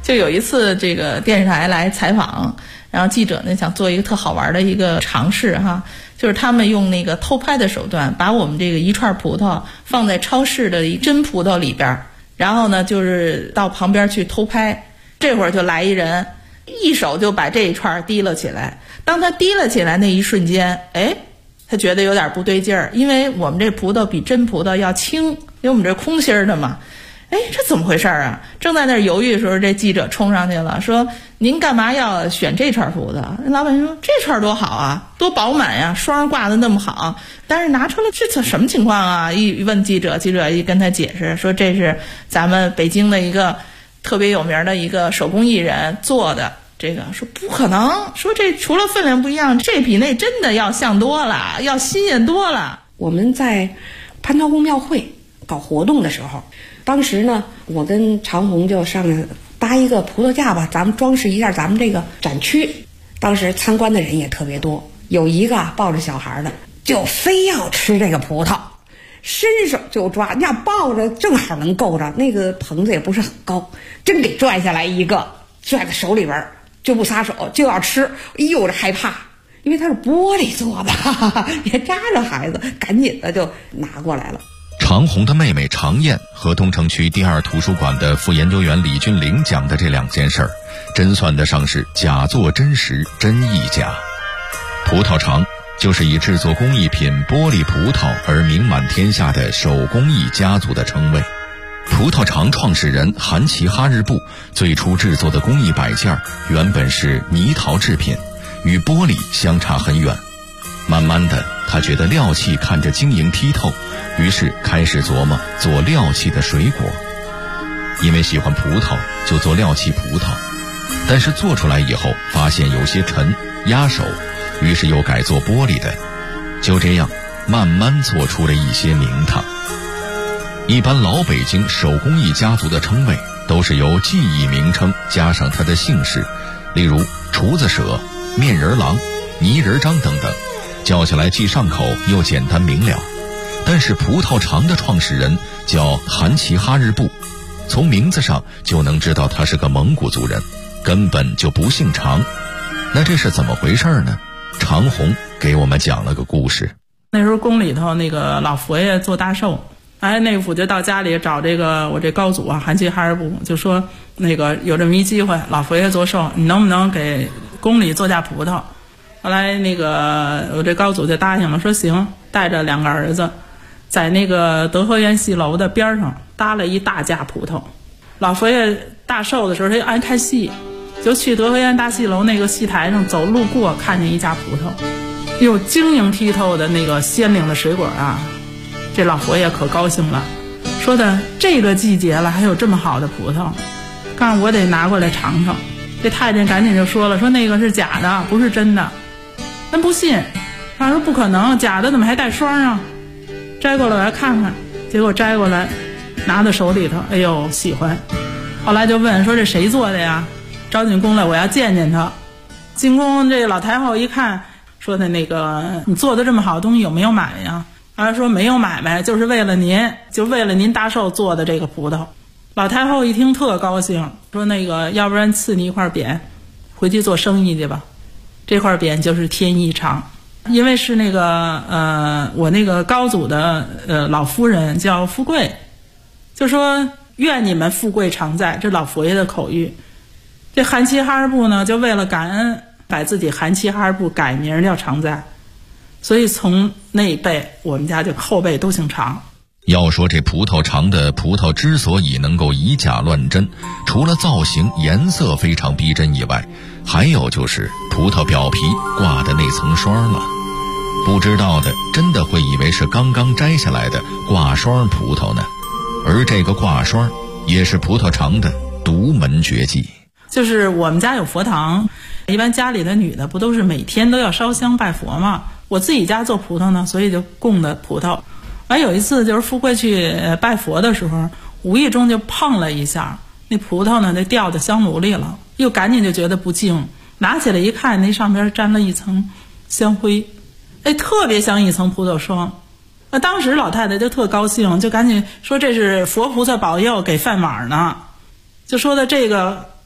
就有一次这个电视台来采访，然后记者呢想做一个特好玩的一个尝试哈，就是他们用那个偷拍的手段，把我们这个一串葡萄放在超市的真葡萄里边，然后呢就是到旁边去偷拍。这会儿就来一人，一手就把这一串提了起来。当他提了起来那一瞬间，他觉得有点不对劲儿，因为我们这葡萄比真葡萄要轻，因为我们这空心的嘛。这怎么回事啊？正在那儿犹豫的时候，这记者冲上去了，说您干嘛要选这串葡萄？老板说这串多好啊，多饱满呀，霜挂的那么好。但是拿出来这什么情况啊？一问记者一跟他解释说，这是咱们北京的一个特别有名的一个手工艺人做的。这个说不可能，说这除了分量不一样，这比那真的要像多了，要新鲜多了。 我们在蟠桃宫庙会搞活动的时候，当时呢，我跟常红就上来搭一个葡萄架吧，咱们装饰一下咱们这个展区。当时参观的人也特别多，有一个抱着小孩的，就非要吃这个葡萄，伸手就抓，那抱着正好能够着，那个棚子也不是很高，真给拽下来一个，拽在手里边就不撒手，就要吃。这害怕，因为它是玻璃做的，别扎着孩子，赶紧的就拿过来了。 常红的妹妹常燕和东城区第二图书馆的副研究员李俊玲讲的这两件事儿，真算得上是假作真实，真亦假。葡萄厂就是以制作工艺品玻璃葡萄而名满天下的手工艺家族的称谓。葡萄厂创始人韩琦哈日部最初制作的工艺摆件原本是泥陶制品，与玻璃相差很远。慢慢的，他觉得料器看着晶莹剔透，于是开始琢磨做料器的水果。因为喜欢葡萄，就做料器葡萄，但是做出来以后发现有些沉压手，于是又改做玻璃的。就这样慢慢做出了一些名堂。一般老北京手工艺家族的称谓都是由技艺名称加上他的姓氏，例如厨子舍、面人郎、泥人张等等，叫起来既上口又简单明了。但是葡萄厂的创始人叫韩琦哈日部，从名字上就能知道他是个蒙古族人，根本就不姓常。那这是怎么回事呢？常红给我们讲了个故事。 那时候宫里头那个老佛爷做大寿，内府就到家里找这个我这高祖啊，韩琦哈日部，就说那个有这么一机会，老佛爷做寿，你能不能给宫里做架葡萄？后来那个我这高祖就答应了，说行，带着两个儿子在那个德和园戏楼的边上搭了一大架葡萄。老佛爷大寿的时候，他就爱看戏，就去德和园大戏楼那个戏台上走路过，看见一架葡萄，有晶莹剔透的那个鲜灵的水果啊，这老佛爷可高兴了，说的这个季节了还有这么好的葡萄，告诉我得拿过来尝尝。这太监赶紧就说了，说那个是假的，不是真的。咱不信，他说不可能，假的怎么还带霜啊？摘过来我要看看，结果摘过来拿到手里头，哎呦喜欢。后来就问说这谁做的呀？招进宫来，我要见见他。进宫这老太后一看，说的那个你做的这么好的东西有没有买呀？他说没有买卖，就是为了您，就为了您大寿做的这个葡萄。老太后一听特高兴，说那个要不然赐你一块匾，回去做生意去吧。这块匾就是天意长，因为是那个我那个高祖的老夫人叫富贵，就说愿你们富贵常在，这老佛爷的口谕。这韩琦哈日部呢，就为了感恩，把自己韩琦哈日部改名叫常在，所以从那一辈我们家就后辈都姓常。 要说这葡萄厂的葡萄之所以能够以假乱真，除了造型颜色非常逼真以外，还有就是葡萄表皮挂的那层霜了。不知道的真的会以为是刚刚摘下来的挂霜葡萄呢，而这个挂霜也是葡萄厂的独门绝技。 就是我们家有佛堂，一般家里的女的不都是每天都要烧香拜佛吗？我自己家做葡萄呢，所以就供的葡萄。有一次就是富贵去拜佛的时候，无意中就碰了一下那葡萄呢，那掉到香炉里了，又赶紧就觉得不敬，拿起来一看，那上边沾了一层香灰，特别像一层葡萄霜。当时老太太就特高兴，就赶紧说这是佛菩萨保佑给饭碗呢，就说的这个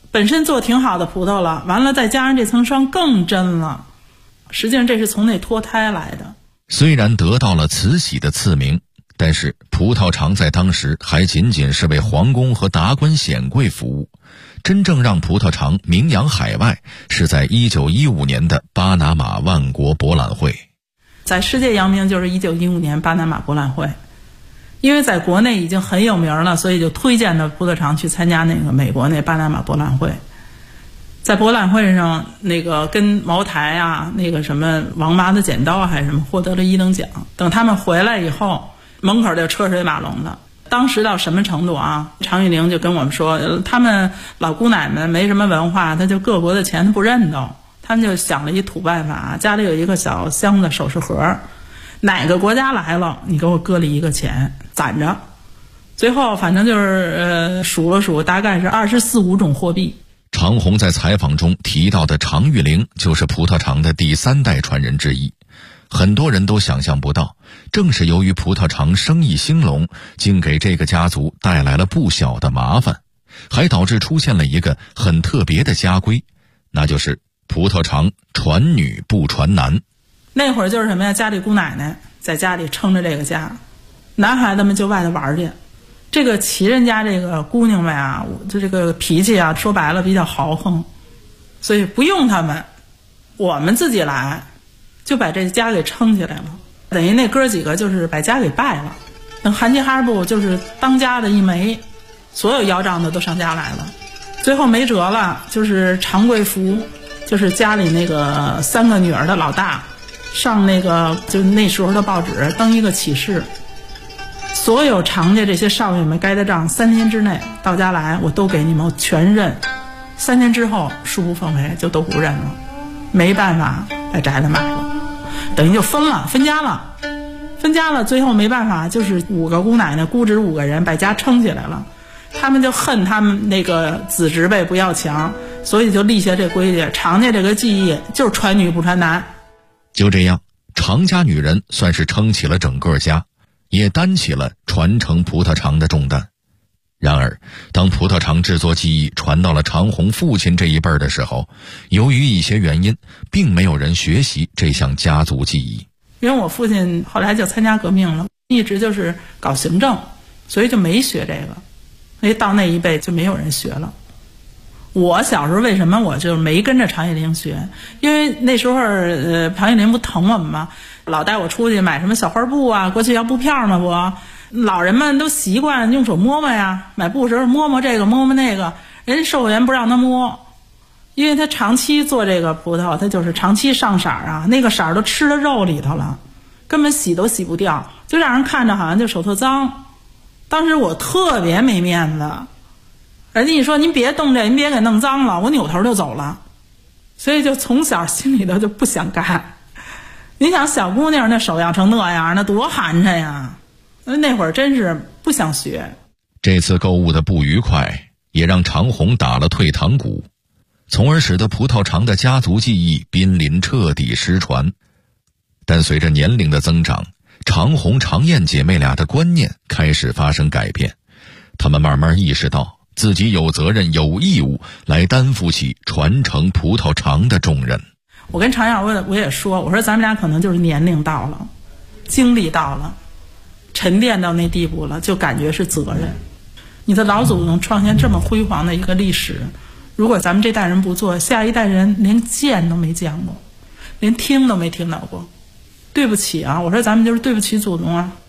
本身做挺好的葡萄了，完了再加上这层霜更真了。实际上这是从那脱胎来的。 虽然得到了慈禧的赐名，但是葡萄厂在当时还仅仅是为皇宫和达官显贵服务。真正让葡萄厂名扬海外，是在1915年的巴拿马万国博览会。 在世界扬名就是1915年巴拿马博览会，因为在国内已经很有名了，所以就推荐着葡萄厂去参加那个美国那巴拿马博览会。在博览会上，那个跟茅台啊，那个什么王麻的剪刀还是什么，获得了1等奖。等他们回来以后，门口就车水马龙的。当时到什么程度啊？常玉玲就跟我们说，他们老姑奶们没什么文化，他就各国的钱他不认都，他们就想了一土办法，家里有一个小箱子首饰盒，哪个国家来了，你给我搁里1个钱攒着。最后反正就是数了数，大概是24、25种货币。 常红在采访中提到的常玉玲就是葡萄厂的第3代传人之一。很多人都想象不到，正是由于葡萄厂生意兴隆，竟给这个家族带来了不小的麻烦，还导致出现了一个很特别的家规，那就是葡萄厂传女不传男。 那会儿就是什么呀？家里姑奶奶在家里撑着这个家，男孩子们就外头玩去。这个齐人家这个姑娘们啊，就这个脾气啊，说白了比较豪横，所以不用他们，我们自己来。就把这家给撑起来了，等于那哥几个就是把家给败了。等韩琦哈布就是当家的一枚，所有要账的都上家来了。最后没辙了，就是常贵福，就是家里那个3个女儿的老大，上那个就那时候的报纸登一个启事，所有常家这些少爷们该的账3天之内到家来，我都给你们全认。3天之后恕不奉陪，就都不认了，没办法把宅子买了。等于就分家了，最后没办法，就是5个姑奶奶姑侄5个人把家撑起来了。他们就恨他们那个子侄辈不要强，所以就立下这规矩，常家这个技艺就是传女不传男。 就这样，常家女人算是撑起了整个家，也担起了传承葡萄厂的重担。然而，当葡萄厂制作技艺传到了常红父亲这一辈的时候，由于一些原因，并没有人学习这项家族技艺。 因为我父亲后来就参加革命了，一直就是搞行政，所以就没学这个，所以到那一辈就没有人学了。我小时候为什么我就没跟着常玉玲学？因为那时候常玉玲不疼我们吗？老带我出去买什么小花布啊，过去要布票嘛不？老人们都习惯用手摸摸呀，买布时候摸摸这个摸摸那个，人家售货员不让他摸，因为他长期做这个葡萄，他就是长期上色啊，那个色都吃到肉里头了，根本洗都洗不掉，就让人看着好像就手特脏。当时我特别没面子，人家一说您别动这，您别给弄脏了，我扭头就走了，所以就从小心里头就不想干。你想小姑娘那手养成那样，那多寒碜呀！那会儿真是不想学。 这次购物的不愉快也让常红打了退堂鼓，从而使得葡萄厂的家族技艺濒临彻底失传。但随着年龄的增长，常红、常燕姐妹俩的观念开始发生改变，她们慢慢意识到自己有责任有义务来担负起传承葡萄厂的重任。 我跟常燕我也说，我说咱们俩可能就是年龄到了，经历到了，沉淀到那地步了，就感觉是责任。你的老祖宗创建这么辉煌的一个历史，如果咱们这代人不做，下一代人连见都没见过，连听都没听到过。对不起啊，我说咱们就是对不起祖宗啊。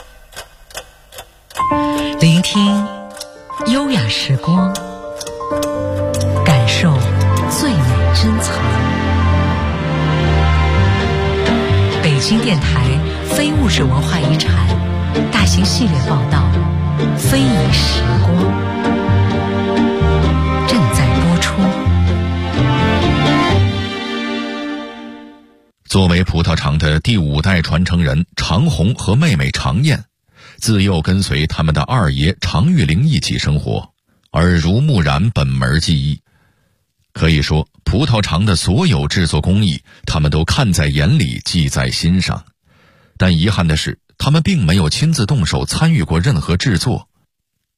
聆听优雅时光，感受最美珍藏。北京电台非物质文化遗产大型系列报道《非遗时光》正在播出。 作为葡萄厂的第5代传承人，常红和妹妹常燕自幼跟随他们的二爷常玉玲一起生活，耳濡目染本门技艺。可以说，葡萄厂的所有制作工艺，他们都看在眼里，记在心上。但遗憾的是，他们并没有亲自动手参与过任何制作。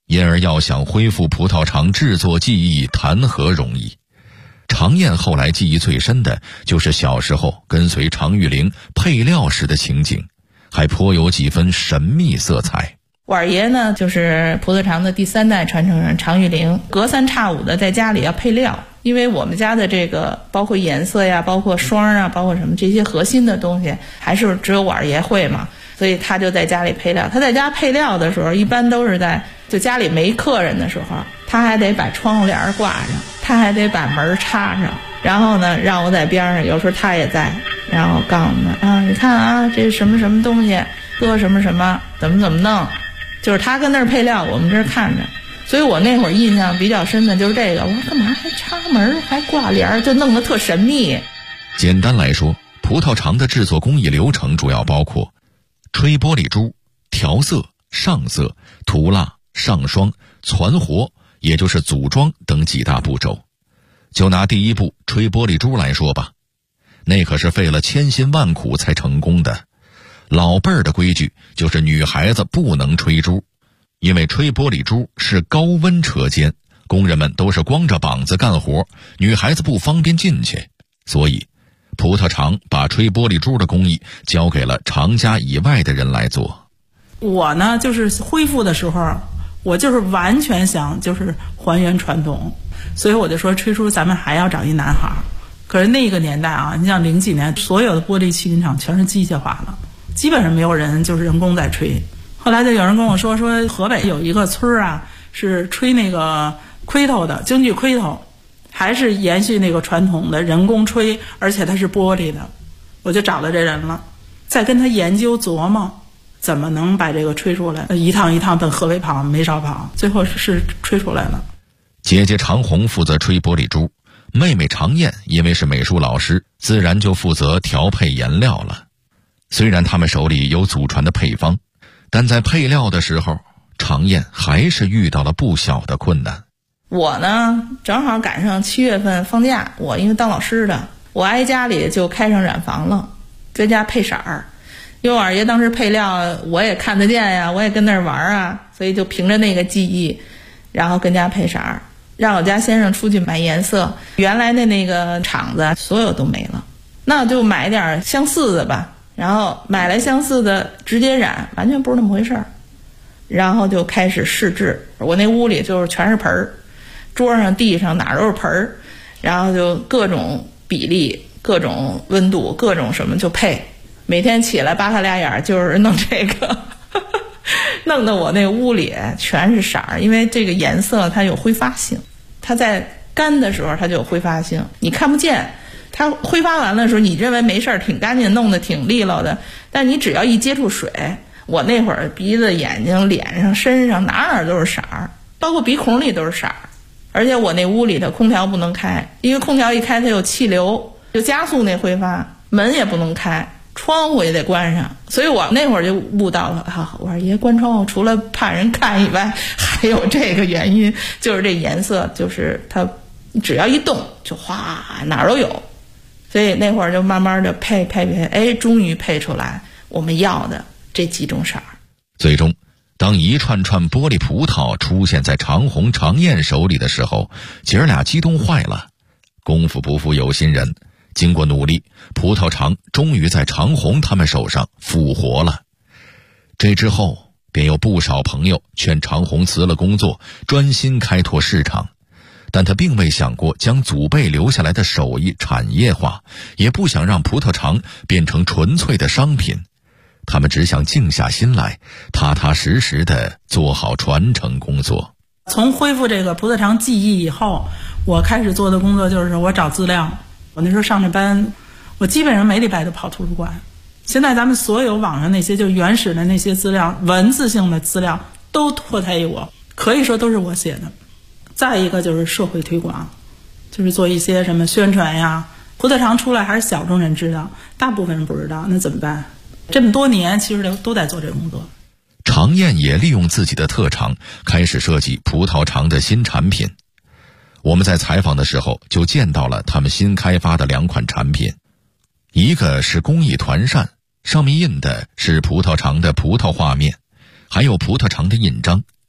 因而要想恢复葡萄糖制作技艺谈何容易。常燕后来记忆最深的就是小时候跟随常玉玲配料时的情景，还颇有几分神秘色彩。 碗爷呢，就是葡萄糖的第3代传承人常玉玲，隔三差五的在家里要配料，因为我们家的这个包括颜色呀，包括霜啊，包括什么这些核心的东西，还是只有碗爷会嘛，所以他就在家里配料。他在家配料的时候，一般都是就家里没客人的时候，他还得把窗户帘挂上，他还得把门插上，然后呢让我在边上，有时候他也在，然后告诉我们啊，你看啊，这是什么什么东西，搁什么什么，怎么弄，就是他跟那儿配料，我们这儿看着。所以我那会儿印象比较深的就是这个，我说干嘛还插门还挂帘，就弄得特神秘。 简单来说，葡萄糖的制作工艺流程主要包括吹玻璃珠、调色、上色、涂蜡、上霜、攒活，也就是组装等几大步骤。就拿第一步吹玻璃珠来说吧，那可是费了千辛万苦才成功的。老辈儿的规矩就是女孩子不能吹珠，因为吹玻璃珠是高温车间，工人们都是光着膀子干活，女孩子不方便进去，所以葡萄厂把吹玻璃珠的工艺交给了厂家以外的人来做。 我呢，就是恢复的时候，我就是完全想就是还原传统，所以我就说吹出咱们还要找一男孩。可是那个年代啊，你像00几年，所有的玻璃器皿厂全是机械化了，基本上没有人就是人工在吹。后来就有人跟我说河北有一个村啊，是吹那个盔头的京剧盔头，还是延续那个传统的人工吹，而且它是玻璃的。我就找到这人了，再跟他研究琢磨怎么能把这个吹出来，一趟一趟奔河北跑，没少跑，最后是吹出来了。 姐姐常红负责吹玻璃珠，妹妹常燕因为是美术老师，自然就负责调配颜料了。虽然他们手里有祖传的配方，但在配料的时候，常燕还是遇到了不小的困难。 我呢，正好赶上7月份放假，我因为当老师的，我挨家里就开上染坊了，在家配色儿。因为我二爷当时配料，我也看得见呀，我也跟那儿玩啊，所以就凭着那个记忆，然后跟家配色儿，让我家先生出去买颜色。原来的那个厂子所有都没了，那就买点相似的吧。然后买来相似的直接染，完全不是那么回事儿。然后就开始试制，我那屋里就是全是盆儿，桌上地上哪都是盆儿，然后就各种比例、各种温度、各种什么就配。每天起来扒拉俩眼就是弄这个弄得我那屋里全是色儿。因为这个颜色它有挥发性，它在干的时候它就有挥发性，你看不见，它挥发完了的时候你认为没事儿，挺干净，弄得挺利落的，但你只要一接触水，我那会儿鼻子、眼睛、脸上、身上哪都是色儿，包括鼻孔里都是色儿。而且我那屋里的空调不能开，因为空调一开它有气流，就加速那挥发，门也不能开，窗户也得关上。所以我那会儿就悟到了啊，我说爷关窗户除了怕人看以外，还有这个原因，就是这颜色，就是它只要一动就哗哪儿都有。所以那会儿就慢慢的配，哎，终于配出来我们要的这几种色儿。 最终当一串串玻璃葡萄出现在常红、常燕手里的时候，姐儿俩激动坏了。功夫不负有心人，经过努力，葡萄厂终于在常红他们手上复活了。这之后便有不少朋友劝常红辞了工作，专心开拓市场，但他并未想过将祖辈留下来的手艺产业化，也不想让葡萄厂变成纯粹的商品。他们只想静下心来，踏踏实实地做好传承工作。 从恢复这个葡萄糖技艺以后，我开始做的工作就是我找资料。我那时候上着班，我基本上每礼拜都跑图书馆。现在咱们所有网上那些就原始的那些资料，文字性的资料都托胎于我，可以说都是我写的。再一个就是社会推广，就是做一些什么宣传呀。葡萄糖出来还是小众人知道，大部分人不知道，那怎么办？这么多年其实都在做这个工作。 常燕也利用自己的特长，开始设计葡萄糖的新产品。我们在采访的时候就见到了他们新开发的2款产品，一个是工艺团扇，上面印的是葡萄糖的葡萄画面，还有葡萄糖的印章。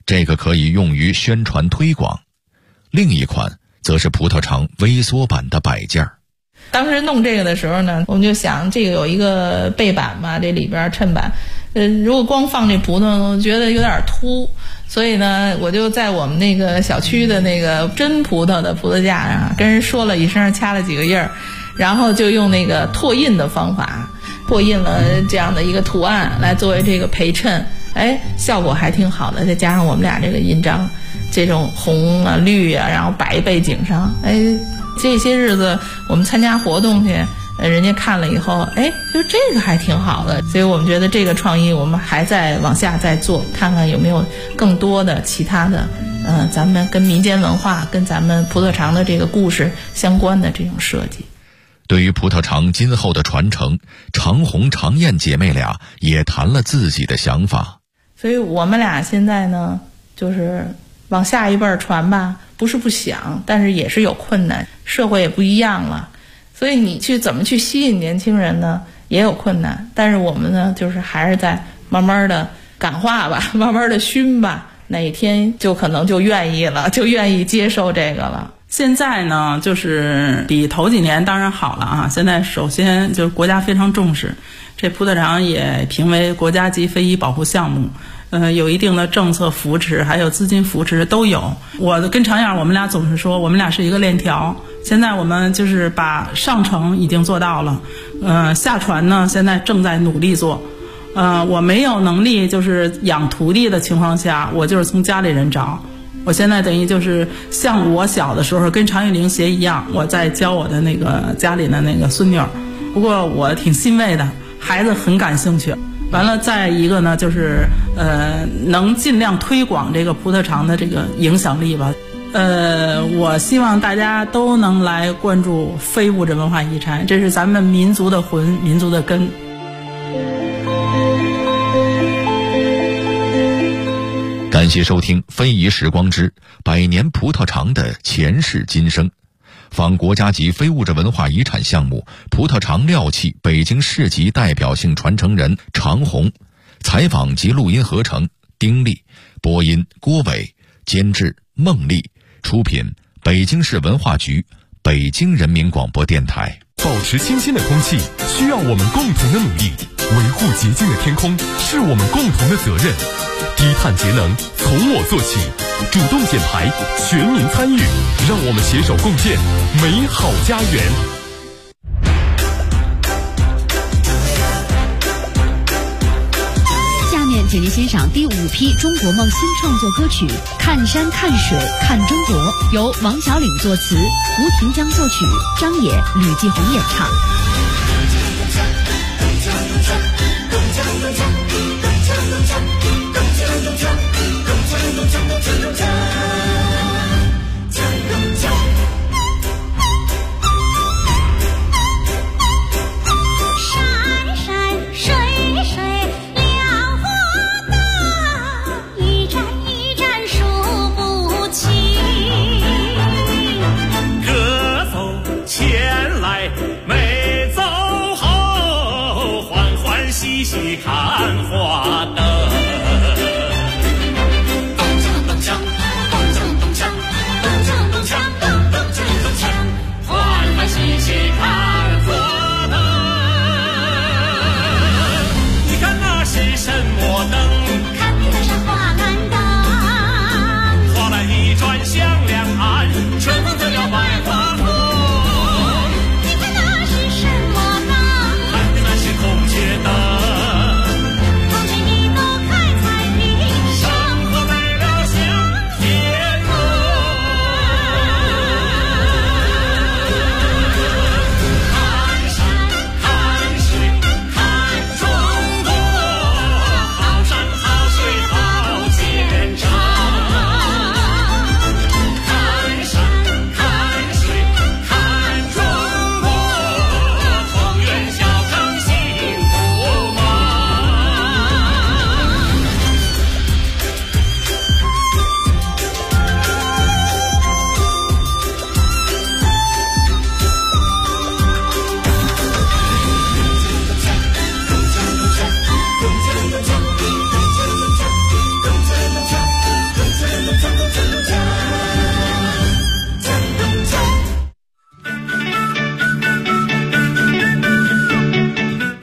这个可以用于宣传推广；另一款则是葡萄肠微缩版的摆件。 当时弄这个的时候呢，我们就想这个有一个背板嘛，这里边衬板，如果光放这葡萄，我觉得有点凸，所以呢，我就在我们那个小区的那个真葡萄的葡萄架上跟人说了一声，掐了几个印儿，然后就用那个拓印的方法拓印了这样的一个图案来作为这个陪衬，效果还挺好的。再加上我们俩这个印章，这种红啊绿啊，然后白背景上，这些日子我们参加活动去，人家看了以后，就这个还挺好的。所以我们觉得这个创意我们还在往下再做，看看有没有更多的其他的咱们跟民间文化跟咱们葡萄肠的这个故事相关的这种设计。 对于葡萄肠今后的传承，常红常燕姐妹俩也谈了自己的想法。 所以我们俩现在呢，就是往下一辈儿传吧，不是不想，但是也是有困难，社会也不一样了，所以你去怎么去吸引年轻人呢，也有困难。但是我们呢，就是还是在慢慢的感化吧，慢慢的熏吧，哪一天就可能就愿意了，就愿意接受这个了。 现在呢，就是比头几年当然好了啊。现在首先就是国家非常重视，这葡萄肠也评为国家级非遗保护项目，有一定的政策扶持，还有资金扶持都有。我跟常燕我们俩总是说，我们俩是一个链条。现在我们就是把上承已经做到了，下传呢现在正在努力做。我没有能力就是养徒弟的情况下，我就是从家里人找。我现在等于就是像我小的时候跟常玉玲学一样，我在教我的那个家里的那个孙女儿。不过我挺欣慰的，孩子很感兴趣。完了，再一个呢，就是能尽量推广这个葡萄肠的这个影响力吧。我希望大家都能来关注非物质文化遗产，这是咱们民族的魂，民族的根。 感谢收听《非遗时光之百年葡萄肠的前世今生》，访国家级非物质文化遗产项目葡萄肠料器北京市级代表性传承人常红，采访及录音合成丁力，播音郭伟，监制孟丽，出品北京市文化局，北京人民广播电台。 保持清新的空气需要我们共同的努力，维护洁净的天空是我们共同的责任。低碳节能从我做起，主动减排，全民参与，让我们携手共建美好家园。 下面请您欣赏第5批中国梦新创作歌曲《看山看水看中国》，由王小岭作词，吴庭江作曲，张也、吕继红演唱。 前来美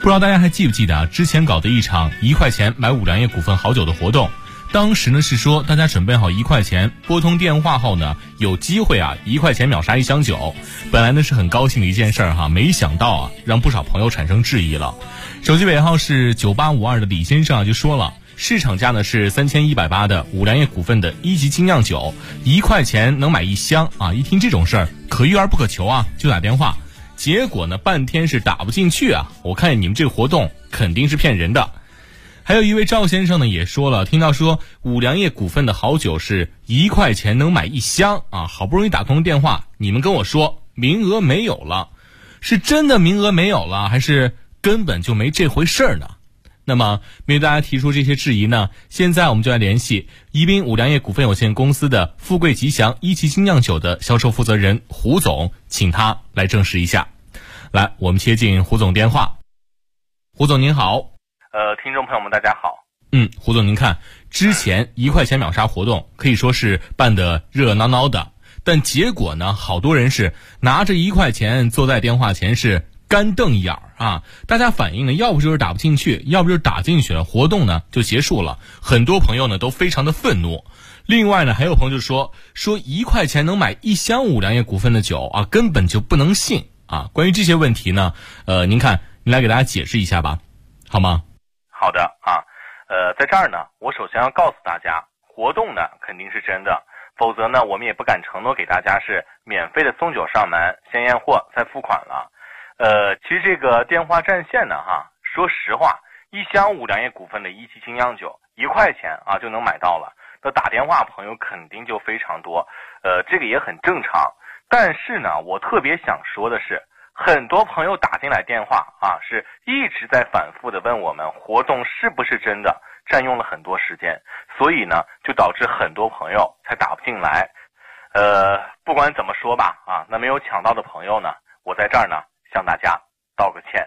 不知道大家还记不记得之前搞的一场1块钱买五粮液股份好酒的活动，当时呢是说大家准备好1块钱，拨通电话后呢有机会1块钱秒杀1箱酒。本来呢是很高兴的一件事儿没想到让不少朋友产生质疑了。手机尾号是9852的李先生就说了，市场价呢是3180的五粮液股份的1级精酿酒，1块钱能买1箱一听这种事儿可遇而不可求就打电话。结果呢半天是打不进去我看你们这个活动肯定是骗人的。还有一位赵先生呢也说了，听到说五粮液股份的好酒是1块钱能买1箱好不容易打通电话，你们跟我说名额没有了，是真的名额没有了，还是根本就没这回事儿呢？那么面对大家提出这些质疑呢，现在我们就来联系宜宾五粮液股份有限公司的富贵吉祥1级精酿酒的销售负责人胡总，请他来证实一下。来，我们接进胡总电话。胡总您好。 听众朋友们大家好。 胡总您看，之前1块钱秒杀活动可以说是办得热热闹闹的，但结果呢好多人是拿着1块钱坐在电话前是干瞪眼大家反映呢要不就是打不进去，要不就是打进去了，活动呢就结束了。很多朋友呢都非常的愤怒。另外呢还有朋友就说1块钱能买1箱五粮液股份的酒根本就不能信关于这些问题呢您看您来给大家解释一下吧，好吗？ 好的在这儿呢我首先要告诉大家，活动呢肯定是真的，否则呢我们也不敢承诺给大家是免费的送酒上门，先验货再付款了。其实这个电话占线呢说实话，1箱五粮液股份的1级精酿酒1块钱就能买到了，那打电话朋友肯定就非常多，这个也很正常。但是呢我特别想说的是，很多朋友打进来电话是一直在反复的问我们活动是不是真的，占用了很多时间，所以呢就导致很多朋友才打不进来。不管怎么说吧那没有抢到的朋友呢，我在这儿呢向大家道个歉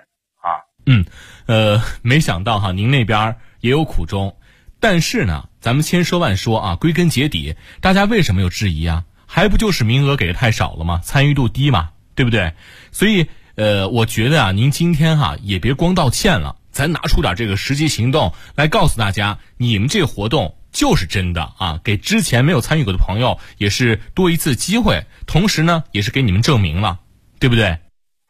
没想到您那边也有苦衷。但是呢咱们千说万说归根结底大家为什么有质疑还不就是名额给的太少了吗？参与度低嘛，对不对？所以我觉得您今天也别光道歉了，咱拿出点这个实际行动来告诉大家，你们这个活动就是真的给之前没有参与过的朋友也是多一次机会，同时呢也是给你们证明了，对不对？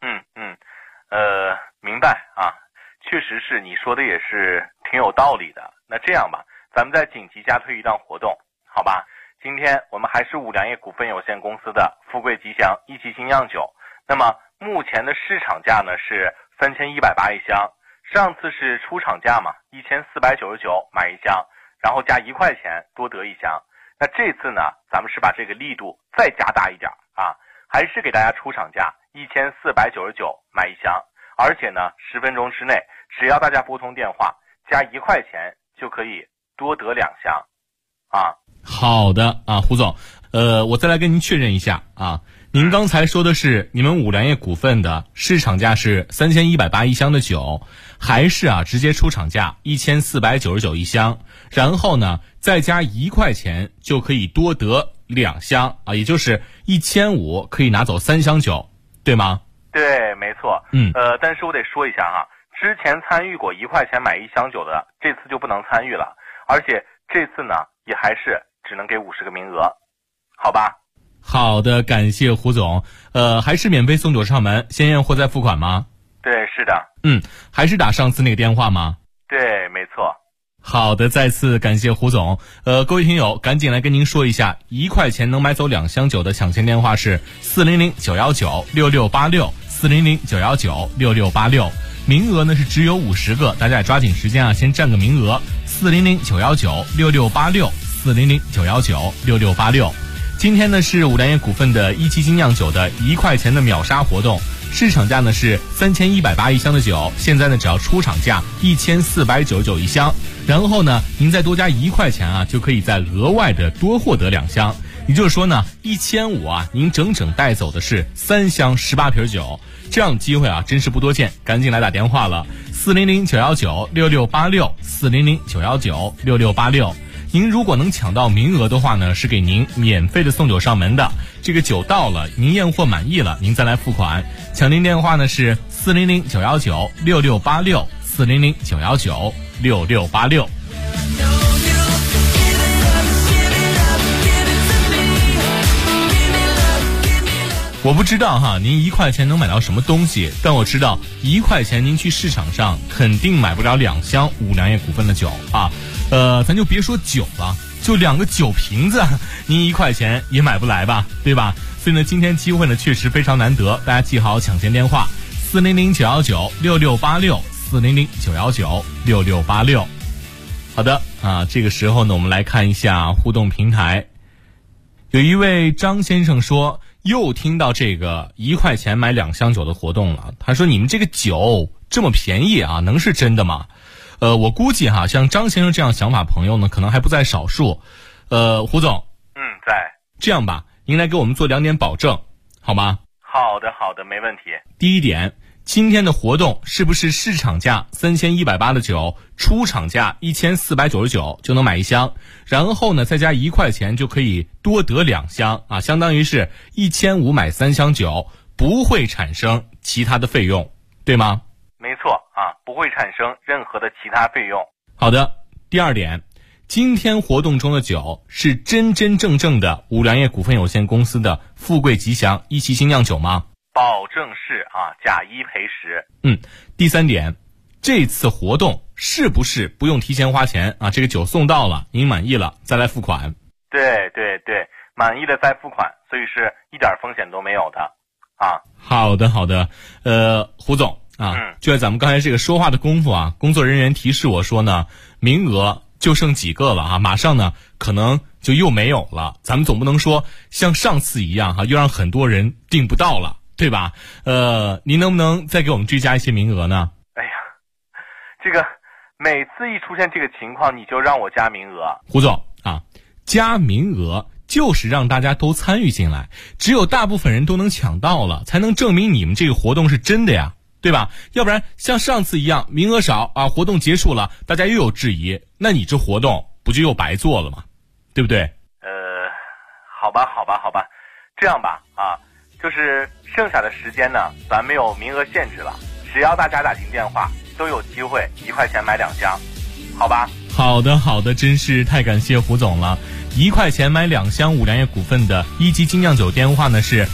明白确实是你说的也是挺有道理的。那这样吧，咱们再紧急加推一档活动，好吧？今天我们还是五粮液股份有限公司的富贵吉祥1级精酿酒，那么目前的市场价呢是3180一箱，上次是出厂价嘛，1499买1箱，然后加1块钱多得1箱。那这次呢咱们是把这个力度再加大一点还是给大家出厂价1499买1箱，而且呢10分钟之内只要大家拨通电话加1块钱就可以多得2箱好的胡总，我再来跟您确认一下您刚才说的是你们五粮液股份的市场价是3180一箱的酒，还是直接出厂价1499一箱，然后呢再加1块钱就可以多得2箱也就是1500可以拿走3箱酒，对吗？ 对，没错。但是我得说一下之前参与过1块钱买1箱酒的，这次就不能参与了，而且这次呢也还是只能给50个名额，好吧？ 好的，感谢胡总。还是免费送酒上门，先验货再付款吗？ 对，是的。 还是打上次那个电话吗？ 对，没错。 好的，再次感谢胡总。各位听友，赶紧来跟您说一下，1块钱能买走2箱酒的抢先电话是400-919-6686，400-919-6686。名额呢是只有50个，大家也抓紧时间先占个名额。400-919-6686，400-919-6686。今天呢是五粮液股份的1级精酿酒的1块钱的秒杀活动，市场价呢是3180一箱的酒，现在呢只要出厂价1499一箱，然后呢您再多加1块钱就可以再额外的多获得2箱，也就是说呢1500您整整带走的是3箱18瓶酒，这样的机会真是不多见，赶紧来打电话了，400-919-6686，400-919-6686。 您如果能抢到名额的话呢，是给您免费的送酒上门的。这个酒到了，您验货满意了，您再来付款。抢订电话呢是400-919-6686，400-919-6686。我不知道哈，您1块钱能买到什么东西，但我知道1块钱您去市场上肯定买不了2箱五粮液股份的酒啊。咱就别说酒了，就2个酒瓶子，您1块钱也买不来吧，对吧？所以呢，今天机会呢确实非常难得，大家记好抢先电话：400-919-6686，400-919-6686。好的啊，这个时候呢，我们来看一下互动平台。有一位张先生说，又听到这个1块钱买2箱酒的活动了。他说，你们这个酒这么便宜啊，能是真的吗？我估计哈，像张先生这样想法朋友呢，可能还不在少数。胡总， 在。 这样吧，您来给我们做2点保证，好吗？ 好的，没问题。 第一点，今天的活动是不是市场价3180的酒，出厂价1499就能买1箱，然后呢再加1块钱就可以多得2箱啊，相当于是1500买3箱酒，不会产生其他的费用，对吗？ 没错啊，不会产生任何的其他费用。 好的，第二点，今天活动中的酒是真真正正的五粮液股份有限公司的富贵吉祥一期精酿酒吗？ 保证是啊，假1赔10。 第三点，这次活动是不是不用提前花钱啊？这个酒送到了，您满意了再来付款。 对，满意了再付款，所以是一点风险都没有的啊。 好的，胡总啊，就在咱们刚才这个说话的功夫啊，工作人员提示我说呢，名额就剩几个了啊，马上呢可能就又没有了。咱们总不能说像上次一样又让很多人订不到了，对吧？您能不能再给我们追加一些名额呢？ 哎呀，这个每次一出现这个情况，你就让我加名额。 胡总啊，加名额就是让大家都参与进来，只有大部分人都能抢到了，才能证明你们这个活动是真的呀，对吧？要不然像上次一样名额少啊，活动结束了大家又有质疑，那你这活动不就又白做了吗？对不对？ 好吧，这样吧啊，就是剩下的时间呢，咱没有名额限制了，只要大家打进电话都有机会1块钱买2箱，好吧？ 好的，真是太感谢胡总了。1块钱买2箱五粮液股份的一级精酿酒电话呢是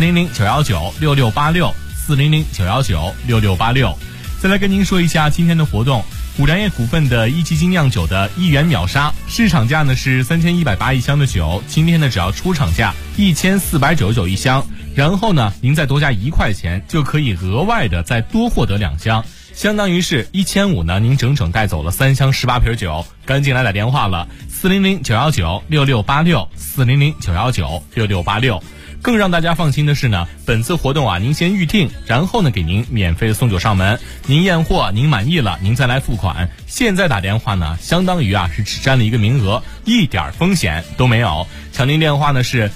400-919-6686，400-919-6686。再来跟您说一下今天的活动，五粮液股份的一级精酿酒的1元秒杀，市场价呢是3180一箱的酒，今天呢只要出厂价1499一箱，然后呢您再多加1块钱就可以额外的再多获得2箱，相当于是1500呢，您整整带走了3箱18瓶酒。赶紧来打电话了，400-919-6686，400-919-6686。更让大家放心的是呢，本次活动啊，您先预定，然后呢给您免费的送酒上门，您验货您满意了，您再来付款。现在打电话呢，相当于啊是只占了一个名额，一点风险都没有。抢订电话呢是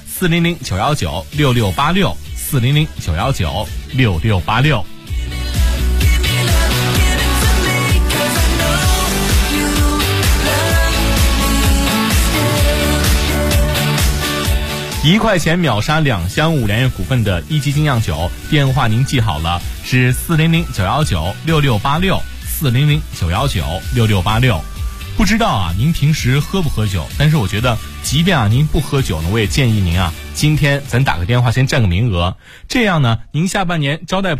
400-919-6686，400-919-6686。1块钱秒杀2箱五粮液股份的一级精酿酒，电话您记好了，是400-919-6686，400-919-6686。不知道啊，您平时喝不喝酒？但是我觉得，即便啊您不喝酒呢，我也建议您啊，今天咱打个电话先占个名额，这样呢，您下半年招待